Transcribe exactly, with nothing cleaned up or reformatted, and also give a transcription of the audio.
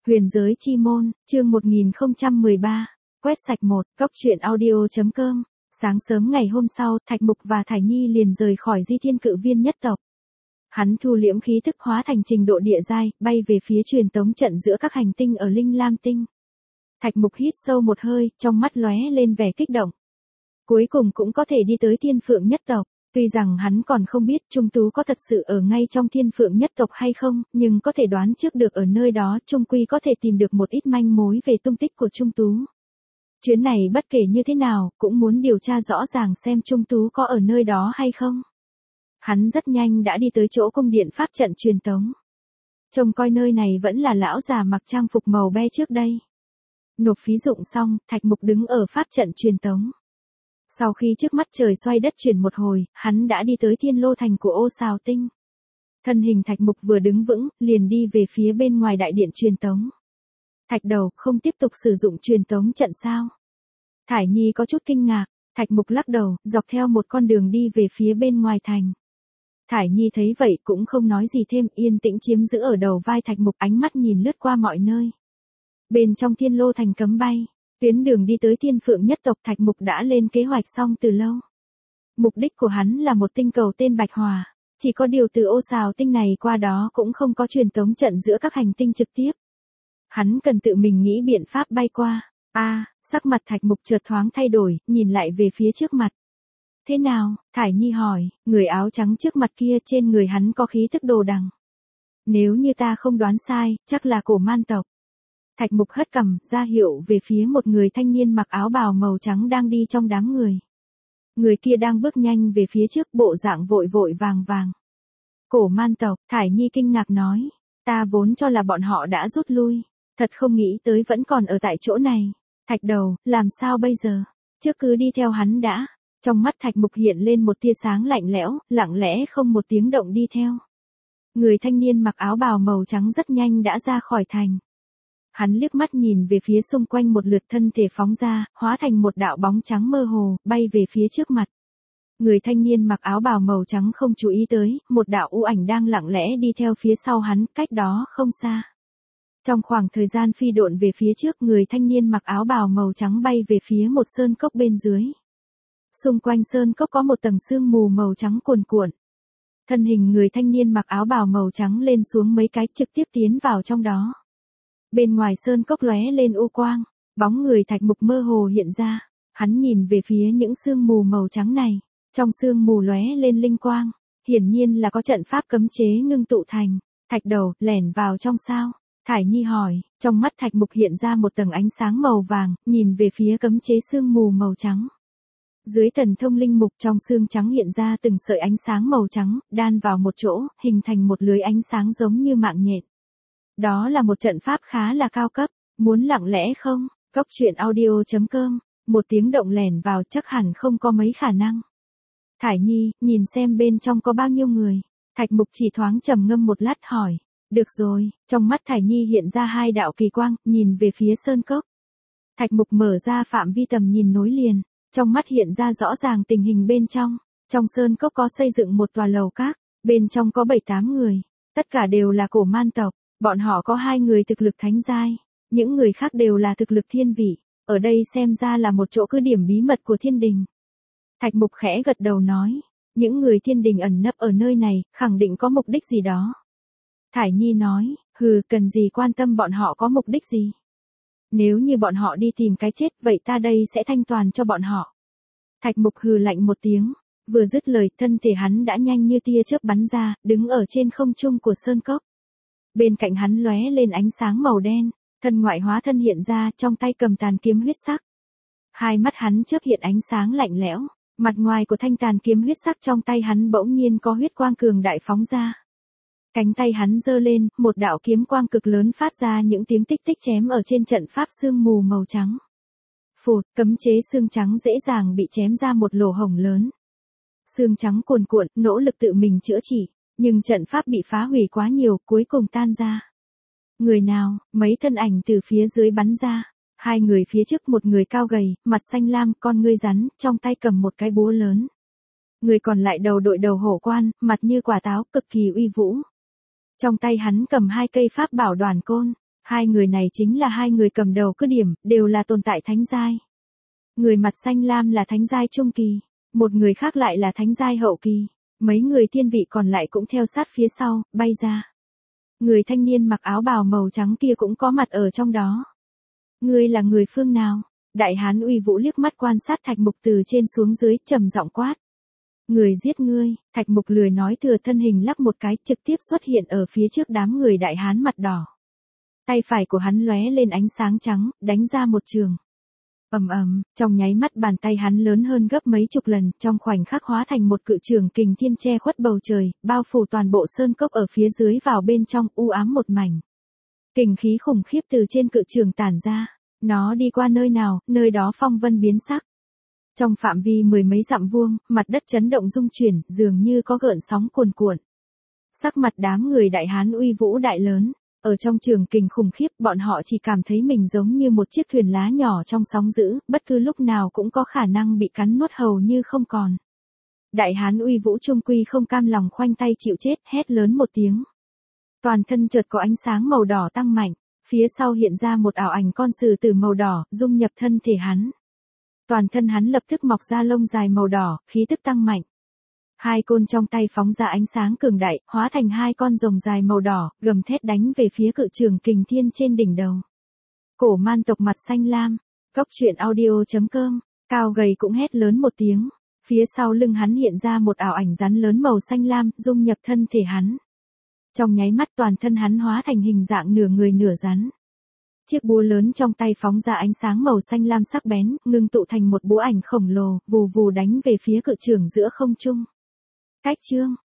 Huyền giới chi môn, chương một nghìn không trăm mười ba, quét sạch một, cốc truyện audio.com. Sáng sớm ngày hôm sau, Thạch Mục và Thải Nhi liền rời khỏi Di Thiên Cự Viên nhất tộc. Hắn thu liễm khí tức hóa thành trình độ địa giai, bay về phía truyền tống trận giữa các hành tinh ở Linh Lam Tinh. Thạch Mục hít sâu một hơi, trong mắt lóe lên vẻ kích động. Cuối cùng cũng có thể đi tới Thiên Phượng nhất tộc. Tuy rằng hắn còn không biết Trung Tú có thật sự ở ngay trong Thiên Phượng nhất tộc hay không, nhưng có thể đoán trước được ở nơi đó Trung Quy có thể tìm được một ít manh mối về tung tích của Trung Tú. Chuyến này bất kể như thế nào, cũng muốn điều tra rõ ràng xem Trung Tú có ở nơi đó hay không. Hắn rất nhanh đã đi tới chỗ cung điện pháp trận truyền tống. Trông coi nơi này vẫn là lão già mặc trang phục màu be trước đây. Nộp phí dụng xong, Thạch Mục đứng ở pháp trận truyền tống. Sau khi trước mắt trời xoay đất chuyển một hồi, hắn đã đi tới thiên lô thành của Ô Sào Tinh. Thân hình Thạch Mục vừa đứng vững, liền đi về phía bên ngoài đại điện truyền tống. Thạch đầu, không tiếp tục sử dụng truyền tống trận sao? Thải Nhi có chút kinh ngạc, Thạch Mục lắc đầu, dọc theo một con đường đi về phía bên ngoài thành. Thải Nhi thấy vậy cũng không nói gì thêm, yên tĩnh chiếm giữ ở đầu vai Thạch Mục, ánh mắt nhìn lướt qua mọi nơi. Bên trong thiên lô thành cấm bay. Tuyến đường đi tới Thiên Phượng nhất tộc Thạch Mục đã lên kế hoạch xong từ lâu. Mục đích của hắn là một tinh cầu tên Bạch Hòa, chỉ có điều từ Ô Sào Tinh này qua đó cũng không có truyền tống trận giữa các hành tinh trực tiếp. Hắn cần tự mình nghĩ biện pháp bay qua. A, à, sắc mặt Thạch Mục chợt thoáng thay đổi, nhìn lại về phía trước mặt. Thế nào? Thải Nhi hỏi, người áo trắng trước mặt kia trên người hắn có khí tức đồ đằng. Nếu như ta không đoán sai, chắc là cổ man tộc. Thạch Mục hất cằm, ra hiệu về phía một người thanh niên mặc áo bào màu trắng đang đi trong đám người. Người kia đang bước nhanh về phía trước, bộ dạng vội vội vàng vàng. Cổ man tộc, Thải Nhi kinh ngạc nói, ta vốn cho là bọn họ đã rút lui, thật không nghĩ tới vẫn còn ở tại chỗ này. Thạch đầu, làm sao bây giờ? Trước cứ đi theo hắn đã. Trong mắt Thạch Mục hiện lên một tia sáng lạnh lẽo, lặng lẽ không một tiếng động đi theo. Người thanh niên mặc áo bào màu trắng rất nhanh đã ra khỏi thành. Hắn liếc mắt nhìn về phía xung quanh một lượt, thân thể phóng ra, hóa thành một đạo bóng trắng mơ hồ, bay về phía trước mặt. Người thanh niên mặc áo bào màu trắng không chú ý tới, một đạo u ảnh đang lặng lẽ đi theo phía sau hắn, cách đó không xa. Trong khoảng thời gian phi độn về phía trước, người thanh niên mặc áo bào màu trắng bay về phía một sơn cốc bên dưới. Xung quanh sơn cốc có một tầng sương mù màu trắng cuồn cuộn. Thân hình người thanh niên mặc áo bào màu trắng lên xuống mấy cái, trực tiếp tiến vào trong đó. Bên ngoài sơn cốc lóe lên u quang, bóng người Thạch Mục mơ hồ hiện ra, hắn nhìn về phía những sương mù màu trắng này, trong sương mù lóe lên linh quang, hiển nhiên là có trận pháp cấm chế ngưng tụ thành. Thạch đầu, lẻn vào trong sao? Thải Nhi hỏi, trong mắt Thạch Mục hiện ra một tầng ánh sáng màu vàng, nhìn về phía cấm chế sương mù màu trắng. Dưới thần thông linh mục, trong xương trắng hiện ra từng sợi ánh sáng màu trắng, đan vào một chỗ, hình thành một lưới ánh sáng giống như mạng nhện. Đó là một trận pháp khá là cao cấp, muốn lặng lẽ không? Cốc truyện audio.com, một tiếng động lẻn vào chắc hẳn không có mấy khả năng. Thải Nhi, nhìn xem bên trong có bao nhiêu người. Thạch Mục chỉ thoáng trầm ngâm một lát hỏi, được rồi, trong mắt Thải Nhi hiện ra hai đạo kỳ quang, nhìn về phía sơn cốc. Thạch Mục mở ra phạm vi tầm nhìn nối liền, trong mắt hiện ra rõ ràng tình hình bên trong. Trong sơn cốc có xây dựng một tòa lầu các, bên trong có bảy tám người, tất cả đều là cổ man tộc. Bọn họ có hai người thực lực thánh giai, những người khác đều là thực lực thiên vị, ở đây xem ra là một chỗ cứ điểm bí mật của thiên đình. Thạch Mục khẽ gật đầu nói, những người thiên đình ẩn nấp ở nơi này, khẳng định có mục đích gì đó. Thải Nhi nói, hừ, cần gì quan tâm bọn họ có mục đích gì. Nếu như bọn họ đi tìm cái chết, vậy ta đây sẽ thanh toàn cho bọn họ. Thạch Mục hừ lạnh một tiếng, vừa dứt lời, thân thể hắn đã nhanh như tia chớp bắn ra, đứng ở trên không trung của sơn cốc. Bên cạnh hắn lóe lên ánh sáng màu đen, thân ngoại hóa thân hiện ra, trong tay cầm tàn kiếm huyết sắc. Hai mắt hắn chớp hiện ánh sáng lạnh lẽo, mặt ngoài của thanh tàn kiếm huyết sắc trong tay hắn bỗng nhiên có huyết quang cường đại phóng ra. Cánh tay hắn giơ lên, một đạo kiếm quang cực lớn phát ra những tiếng tích tích chém ở trên trận pháp sương mù màu trắng. Phụt, cấm chế xương trắng dễ dàng bị chém ra một lỗ hổng lớn. Xương trắng cuồn cuộn, nỗ lực tự mình chữa trị. Nhưng trận pháp bị phá hủy quá nhiều, cuối cùng tan ra. Người nào? Mấy thân ảnh từ phía dưới bắn ra. Hai người phía trước, một người cao gầy, mặt xanh lam, con ngươi rắn, trong tay cầm một cái búa lớn. Người còn lại đầu đội đầu hổ quan, mặt như quả táo, cực kỳ uy vũ. Trong tay hắn cầm hai cây pháp bảo đoản côn. Hai người này chính là hai người cầm đầu cứ điểm, đều là tồn tại thánh giai. Người mặt xanh lam là thánh giai trung kỳ, một người khác lại là thánh giai hậu kỳ, mấy người thiên vị còn lại cũng theo sát phía sau, bay ra. Người thanh niên mặc áo bào màu trắng kia cũng có mặt ở trong đó. Ngươi là người phương nào? Đại hán uy vũ liếc mắt quan sát Thạch Mục từ trên xuống dưới, trầm giọng quát. Người giết ngươi. Thạch Mục lười nói thừa, thân hình lắc một cái, trực tiếp xuất hiện ở phía trước đám người đại hán mặt đỏ. Tay phải của hắn lóe lên ánh sáng trắng, đánh ra một trường. Ầm ầm, trong nháy mắt bàn tay hắn lớn hơn gấp mấy chục lần, trong khoảnh khắc hóa thành một cự trường kình thiên che khuất bầu trời, bao phủ toàn bộ sơn cốc ở phía dưới vào bên trong, u ám một mảnh. Kình khí khủng khiếp từ trên cự trường tản ra, nó đi qua nơi nào, nơi đó phong vân biến sắc. Trong phạm vi mười mấy dặm vuông, mặt đất chấn động rung chuyển, dường như có gợn sóng cuồn cuộn. Sắc mặt đám người đại hán uy vũ đại lớn. Ở trong trường kình khủng khiếp, bọn họ chỉ cảm thấy mình giống như một chiếc thuyền lá nhỏ trong sóng dữ, bất cứ lúc nào cũng có khả năng bị cắn nuốt hầu như không còn. Đại hán uy vũ trung quy không cam lòng khoanh tay chịu chết, hét lớn một tiếng. Toàn thân chợt có ánh sáng màu đỏ tăng mạnh, phía sau hiện ra một ảo ảnh con sử tử màu đỏ, dung nhập thân thể hắn. Toàn thân hắn lập tức mọc ra lông dài màu đỏ, khí tức tăng mạnh. Hai côn trong tay phóng ra ánh sáng cường đại, hóa thành hai con rồng dài màu đỏ, gầm thét đánh về phía cự trường kình thiên trên đỉnh đầu. Cổ man tộc mặt xanh lam, góc truyện audio chấm com, cao gầy cũng hét lớn một tiếng. Phía sau lưng hắn hiện ra một ảo ảnh rắn lớn màu xanh lam, dung nhập thân thể hắn. Trong nháy mắt toàn thân hắn hóa thành hình dạng nửa người nửa rắn. Chiếc búa lớn trong tay phóng ra ánh sáng màu xanh lam sắc bén, ngưng tụ thành một búa ảnh khổng lồ, vù vù đánh về phía cự trường giữa không trung. Cách chương